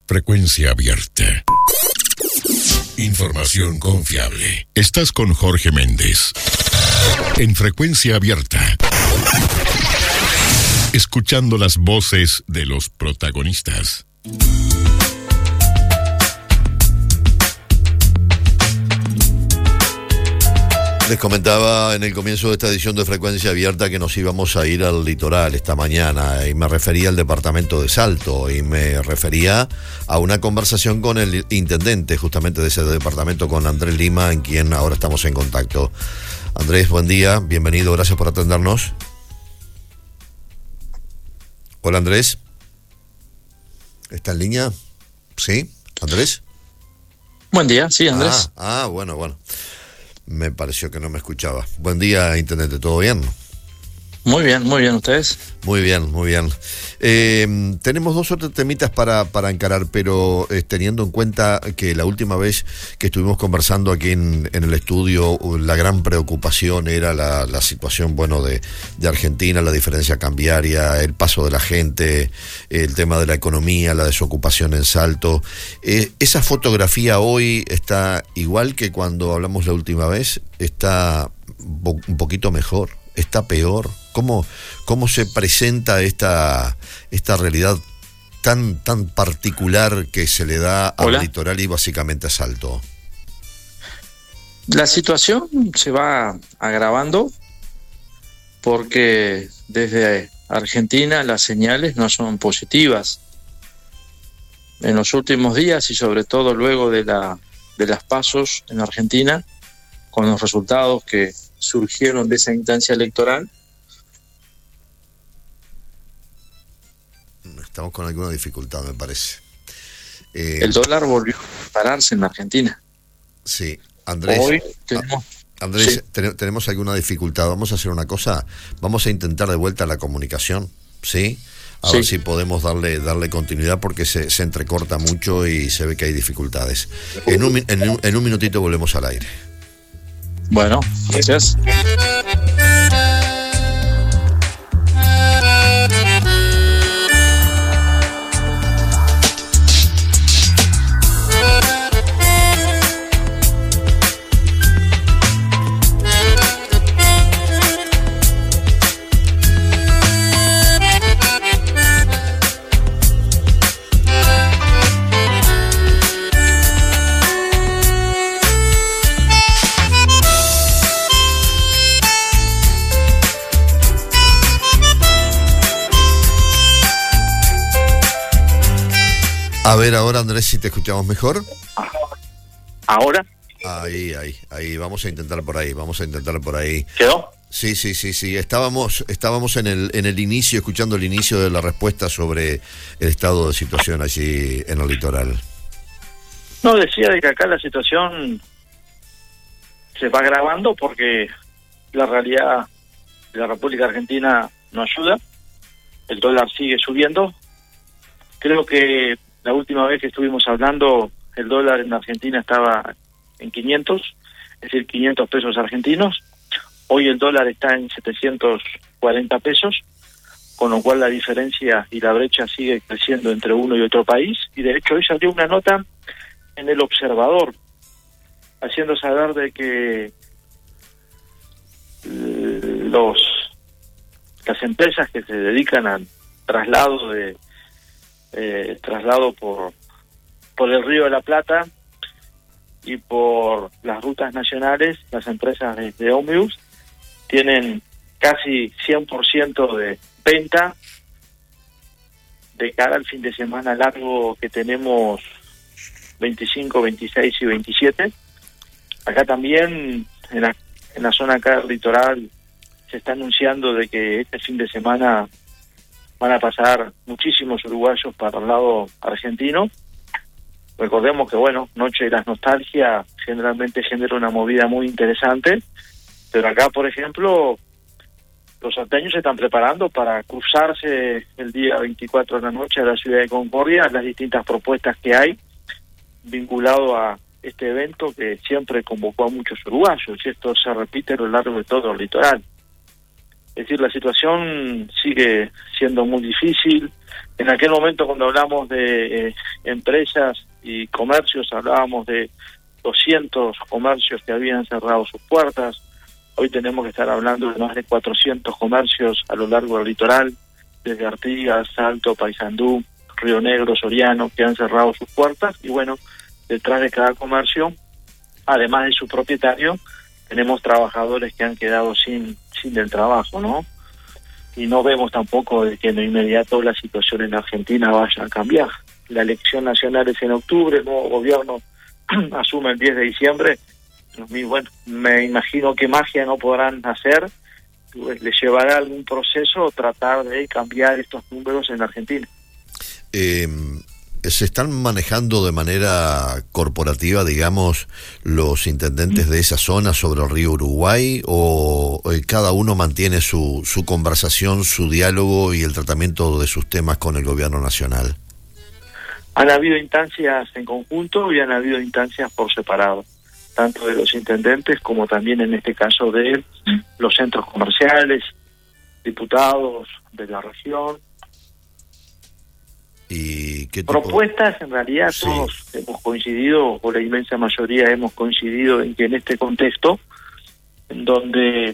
Frecuencia abierta. Información confiable. Estás con Jorge Méndez. En Frecuencia Abierta. Escuchando las voces de los protagonistas. Les comentaba en el comienzo de esta edición de Frecuencia Abierta que nos íbamos a ir al litoral esta mañana, y me refería al departamento de Salto, y me refería a una conversación con el intendente justamente de ese departamento, con Andrés Lima, en quien ahora estamos en contacto. Andrés, buen día, bienvenido, gracias por atendernos. Hola, Andrés. ¿Está en línea? ¿Sí? ¿Andrés? Buen día, sí, Andrés. Bueno. Me pareció que no me escuchaba. Buen día, intendente, ¿todo bien? Muy bien, ¿ustedes? Muy bien. Tenemos dos otros temitas para encarar, pero teniendo en cuenta que la última vez que estuvimos conversando aquí en el estudio, la gran preocupación era la situación, de Argentina, la diferencia cambiaria, el paso de la gente, el tema de la economía, la desocupación en Salto. ¿Esa fotografía hoy está igual que cuando hablamos la última vez? ¿Está un poquito mejor? ¿Está peor? ¿Cómo se presenta esta realidad tan particular que se le da al litoral y básicamente a Salto? La situación se va agravando porque desde Argentina las señales no son positivas. En los últimos días y sobre todo luego de las pasos en Argentina, con los resultados que surgieron de esa instancia electoral. Estamos con alguna dificultad, me parece. El dólar volvió a pararse en Argentina. Sí, Andrés. Hoy tenemos... Andrés, sí. Tenemos alguna dificultad. Vamos a hacer una cosa. Vamos a intentar de vuelta la comunicación, ¿sí? A ver si podemos darle continuidad, porque se entrecorta mucho y se ve que hay dificultades. En un minutito volvemos al aire. Bueno, gracias. A ver ahora, Andrés, si te escuchamos mejor. ¿Ahora? Ahí, vamos a intentar por ahí. ¿Quedó? Sí. Estábamos en el inicio, escuchando el inicio de la respuesta sobre el estado de situación allí en el litoral. No, decía de que acá la situación se va agravando porque la realidad de la República Argentina no ayuda. El dólar sigue subiendo. Creo que la última vez que estuvimos hablando, el dólar en Argentina estaba en 500, es decir, 500 pesos argentinos. Hoy el dólar está en 740 pesos, con lo cual la diferencia y la brecha sigue creciendo entre uno y otro país. Y de hecho hoy salió una nota en El Observador, haciendo saber de que las empresas que se dedican al traslado por el Río de la Plata y por las rutas nacionales, las empresas de ómnibus tienen casi 100% de venta de cara al fin de semana largo que tenemos 25, 26 y 27. Acá también, en la zona acá del litoral, se está anunciando de que este fin de semana van a pasar muchísimos uruguayos para el lado argentino. Recordemos que, Noche de las Nostalgias generalmente genera una movida muy interesante, pero acá, por ejemplo, los salteños se están preparando para cruzarse el día 24 de la noche a la ciudad de Concordia, las distintas propuestas que hay vinculado a este evento que siempre convocó a muchos uruguayos, y esto se repite a lo largo de todo el litoral. Es decir, la situación sigue siendo muy difícil. En aquel momento, cuando hablamos de empresas y comercios, hablábamos de 200 comercios que habían cerrado sus puertas. Hoy tenemos que estar hablando de más de 400 comercios a lo largo del litoral, desde Artigas, Salto, Paysandú, Río Negro, Soriano, que han cerrado sus puertas. Y bueno, detrás de cada comercio, además de su propietario, tenemos trabajadores que han quedado sin el trabajo, ¿no? Y no vemos tampoco de que en lo inmediato la situación en Argentina vaya a cambiar. La elección nacional es en octubre, el nuevo gobierno asume el 10 de diciembre. Y bueno, me imagino que magia no podrán hacer, pues les llevará algún proceso tratar de cambiar estos números en Argentina. ¿Se están manejando de manera corporativa, digamos, los intendentes de esa zona sobre el río Uruguay, o cada uno mantiene su conversación, su diálogo y el tratamiento de sus temas con el gobierno nacional? Han habido instancias en conjunto y han habido instancias por separado, tanto de los intendentes como también en este caso de los centros comerciales, diputados de la región. ¿Y qué tipo? Propuestas, en realidad Sí. Todos hemos coincidido, o la inmensa mayoría hemos coincidido en que en este contexto, en donde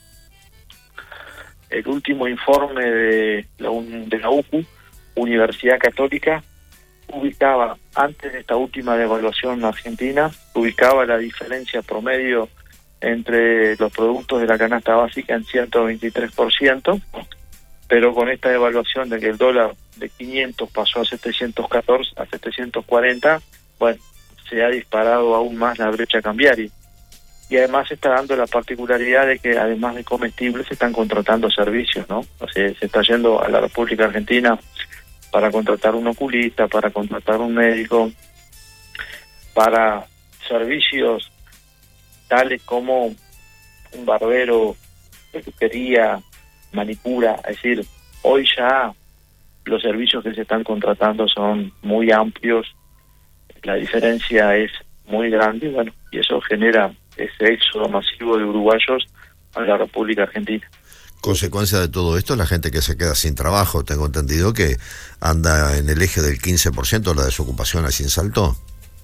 el último informe de la UCU, Universidad Católica, ubicaba, antes de esta última devaluación argentina, ubicaba la diferencia promedio entre los productos de la canasta básica en 123%, pero con esta devaluación de que el dólar de 500 pasó a 714, a 740, bueno, se ha disparado aún más la brecha cambiaria. Y además se está dando la particularidad de que además de comestibles se están contratando servicios, ¿no? O sea, se está yendo a la República Argentina para contratar un oculista, para contratar un médico, para servicios tales como un barbero, peluquería, manicura. Es decir, hoy ya los servicios que se están contratando son muy amplios, la diferencia es muy grande, bueno, y eso genera ese éxodo masivo de uruguayos a la República Argentina. Consecuencia de todo esto, la gente que se queda sin trabajo. Tengo entendido que anda en el eje del 15% la desocupación allí en Salto.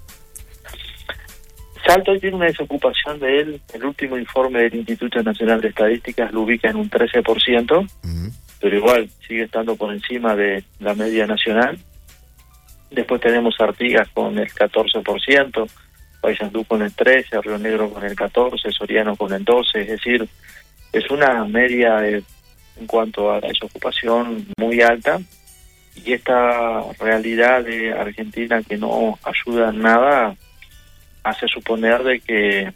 Salto tiene una desocupación de él, el último informe del Instituto Nacional de Estadísticas lo ubica en un 13%, pero igual sigue estando por encima de la media nacional. Después tenemos Artigas con el 14%, Paysandú con el 13%, Río Negro con el 14%, Soriano con el 12%, es decir, es una media en cuanto a la desocupación muy alta, y esta realidad de Argentina que no ayuda en nada hace suponer de que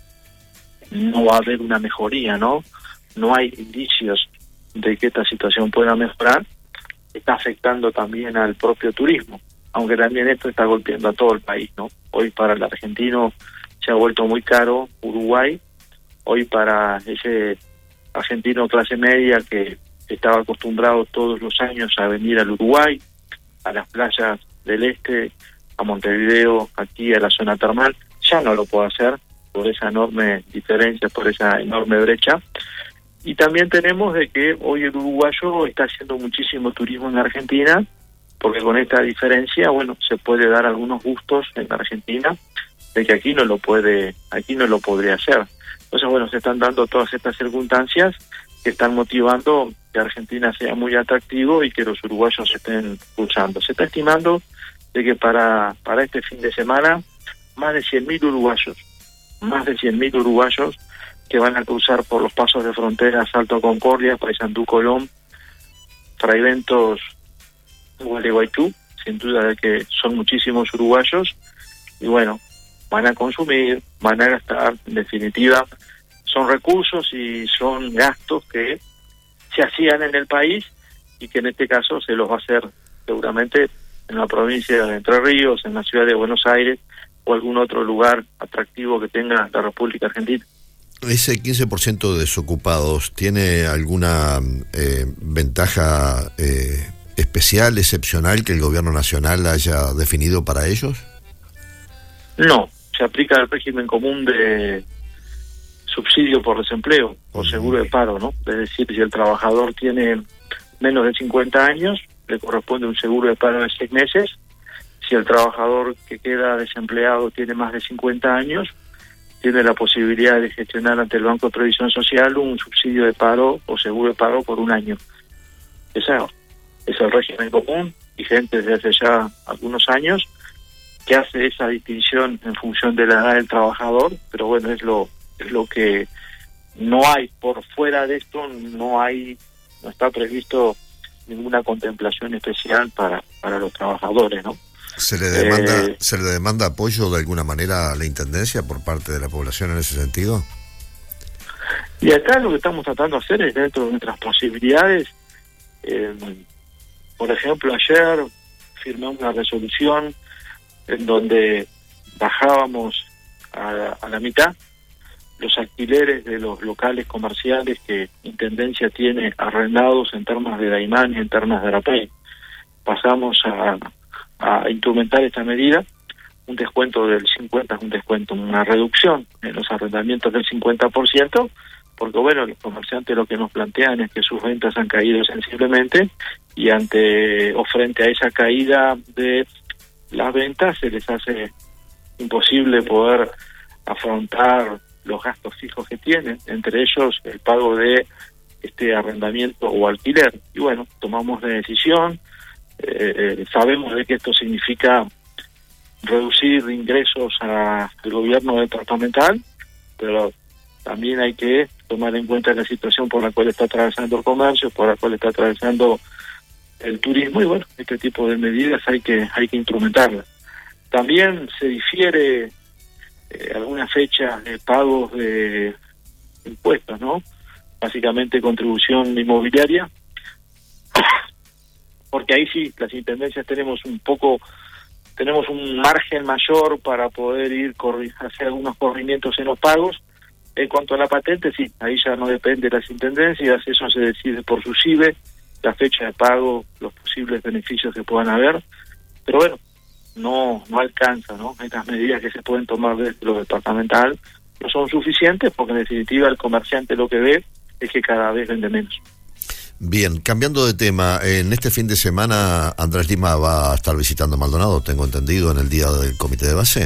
no va a haber una mejoría, ¿no? No hay indicios de que esta situación pueda mejorar. Está afectando también al propio turismo, aunque también esto está golpeando a todo el país, ¿no? Hoy para el argentino se ha vuelto muy caro Uruguay. Hoy para ese argentino clase media que estaba acostumbrado todos los años a venir al Uruguay, a las playas del este, a Montevideo, aquí a la zona termal, ya no lo puede hacer por esa enorme diferencia, por esa enorme brecha. Y también tenemos de que hoy el uruguayo está haciendo muchísimo turismo en Argentina, porque con esta diferencia, bueno, se puede dar algunos gustos en Argentina de que aquí no lo podría hacer. Entonces, bueno, se están dando todas estas circunstancias que están motivando que Argentina sea muy atractivo y que los uruguayos estén cruzando. Se está estimando de que para este fin de semana más de 100.000 uruguayos que van a cruzar por los pasos de frontera Salto Concordia, Paysandú Colón, Fraiventos, Gualeguaychú, sin duda de que son muchísimos uruguayos, y bueno, van a consumir, van a gastar, en definitiva, son recursos y son gastos que se hacían en el país y que en este caso se los va a hacer seguramente en la provincia de Entre Ríos, en la ciudad de Buenos Aires o algún otro lugar atractivo que tenga la República Argentina. ¿Ese 15% de desocupados tiene alguna ventaja especial, excepcional que el gobierno nacional haya definido para ellos? No, se aplica el régimen común de subsidio por desempleo o seguro de paro, ¿no? Es decir, si el trabajador tiene menos de 50 años, le corresponde un seguro de paro de 6 meses. Si el trabajador que queda desempleado tiene más de 50 años, tiene la posibilidad de gestionar ante el Banco de Previsión Social un subsidio de paro o seguro de paro por un año. Ese es el régimen común, vigente desde hace ya algunos años, que hace esa distinción en función de la edad del trabajador, pero bueno, es lo que no hay. Por fuera de esto no está previsto ninguna contemplación especial para los trabajadores, ¿no? ¿Se le demanda apoyo de alguna manera a la Intendencia por parte de la población en ese sentido? Y acá lo que estamos tratando de hacer es, dentro de nuestras posibilidades, por ejemplo, ayer firmé una resolución en donde bajábamos a la mitad los alquileres de los locales comerciales que Intendencia tiene arrendados en Termas de Daymán y en Termas de Arapey. Pasamos a instrumentar esta medida, un descuento del 50%, una reducción en los arrendamientos del 50%, porque bueno, los comerciantes lo que nos plantean es que sus ventas han caído sensiblemente y frente a esa caída de las ventas se les hace imposible poder afrontar los gastos fijos que tienen, entre ellos el pago de este arrendamiento o alquiler. Y bueno, tomamos la decisión. Sabemos de que esto significa reducir ingresos al gobierno departamental, pero también hay que tomar en cuenta la situación por la cual está atravesando el comercio, por la cual está atravesando el turismo, y bueno, este tipo de medidas hay que instrumentarlas. También se difiere algunas fechas de pagos de impuestos, ¿no? Básicamente contribución inmobiliaria, porque ahí sí, las intendencias tenemos un margen mayor para poder hacer algunos corrimientos en los pagos. En cuanto a la patente, sí, ahí ya no depende de las intendencias, eso se decide por su CIBE, la fecha de pago, los posibles beneficios que puedan haber, pero bueno, no alcanza, ¿no? Estas medidas que se pueden tomar desde lo departamental no son suficientes, porque en definitiva el comerciante lo que ve es que cada vez vende menos. Bien, cambiando de tema, en este fin de semana Andrés Lima va a estar visitando Maldonado, tengo entendido, en el día del comité de base.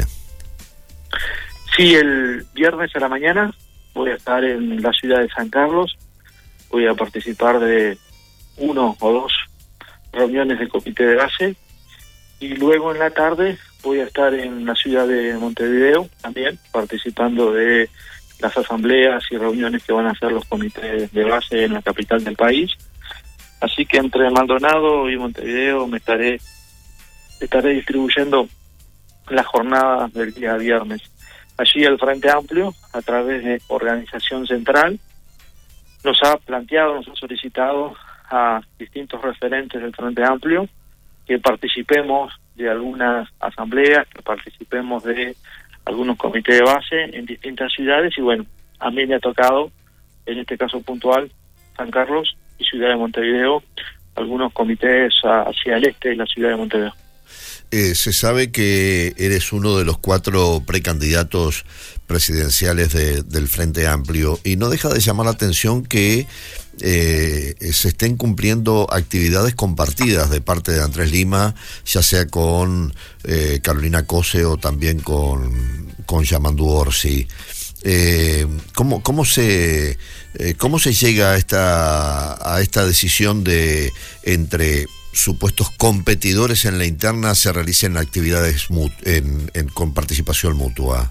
Sí, el viernes a la mañana voy a estar en la ciudad de San Carlos, voy a participar de 1 o 2 reuniones del comité de base, y luego en la tarde voy a estar en la ciudad de Montevideo también, participando de las asambleas y reuniones que van a hacer los comités de base en la capital del país. Así que entre Maldonado y Montevideo me estaré distribuyendo las jornadas del día viernes. Allí el Frente Amplio, a través de Organización Central, nos ha solicitado a distintos referentes del Frente Amplio que participemos de algunas asambleas, que participemos de algunos comités de base en distintas ciudades, y bueno, a mí me ha tocado, en este caso puntual, San Carlos y Ciudad de Montevideo, algunos comités hacia el este de la ciudad de Montevideo. Se sabe que eres uno de los 4 precandidatos presidenciales del Frente Amplio, y no deja de llamar la atención que se estén cumpliendo actividades compartidas de parte de Andrés Lima, ya sea con Carolina Cose o también con Yamandu Orsi. ¿Cómo se llega a esta decisión de entre supuestos competidores en la interna se realicen actividades con participación mutua?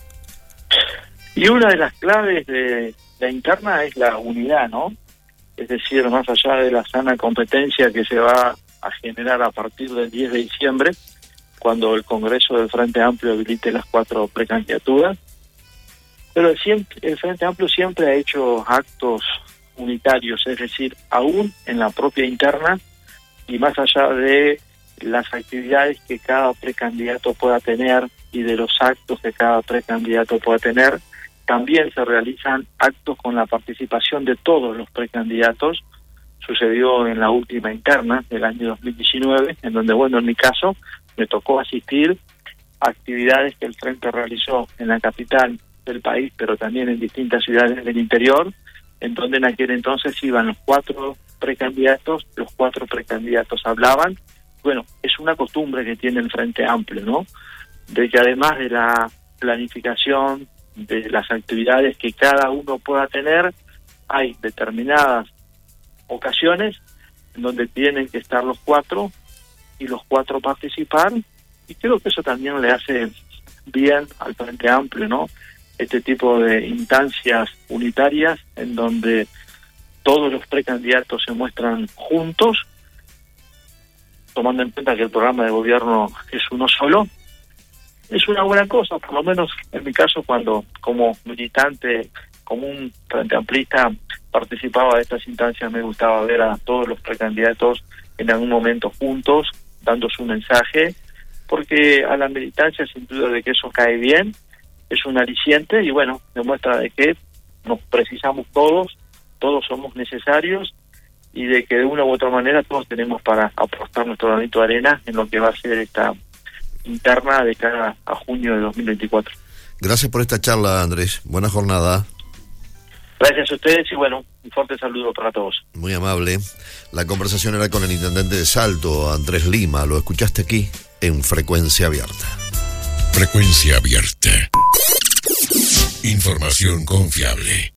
Y una de las claves de la interna es la unidad, ¿no? Es decir, más allá de la sana competencia que se va a generar a partir del 10 de diciembre, cuando el Congreso del Frente Amplio habilite las 4 precandidaturas, pero el Frente Amplio siempre ha hecho actos unitarios, es decir, aún en la propia interna, y más allá de las actividades que cada precandidato pueda tener y de los actos que cada precandidato pueda tener, también se realizan actos con la participación de todos los precandidatos. Sucedió en la última interna del año 2019, en donde, bueno, en mi caso, me tocó asistir a actividades que el Frente realizó en la capital del país, pero también en distintas ciudades del interior, en donde en aquel entonces iban los 4 precandidatos, los 4 precandidatos hablaban. Bueno, es una costumbre que tiene el Frente Amplio, ¿no? De que además de la planificación de las actividades que cada uno pueda tener, hay determinadas ocasiones en donde tienen que estar los 4 y los 4 participar, y creo que eso también le hace bien al Frente Amplio, ¿no? Este tipo de instancias unitarias en donde todos los precandidatos se muestran juntos, tomando en cuenta que el programa de gobierno es uno solo. Es una buena cosa, por lo menos en mi caso, cuando como militante, como un frente amplista, participaba de estas instancias, me gustaba ver a todos los precandidatos en algún momento juntos, dando su mensaje, porque a la militancia sin duda de que eso cae bien, es un aliciente y bueno, demuestra de que nos precisamos todos somos necesarios y de que de una u otra manera todos tenemos para aportar nuestro granito de arena en lo que va a ser esta interna de cara a junio de 2024. Gracias por esta charla, Andrés. Buena jornada. Gracias a ustedes y bueno, un fuerte saludo para todos. Muy amable. La conversación era con el intendente de Salto, Andrés Lima. Lo escuchaste aquí en Frecuencia Abierta. Frecuencia Abierta. Información confiable.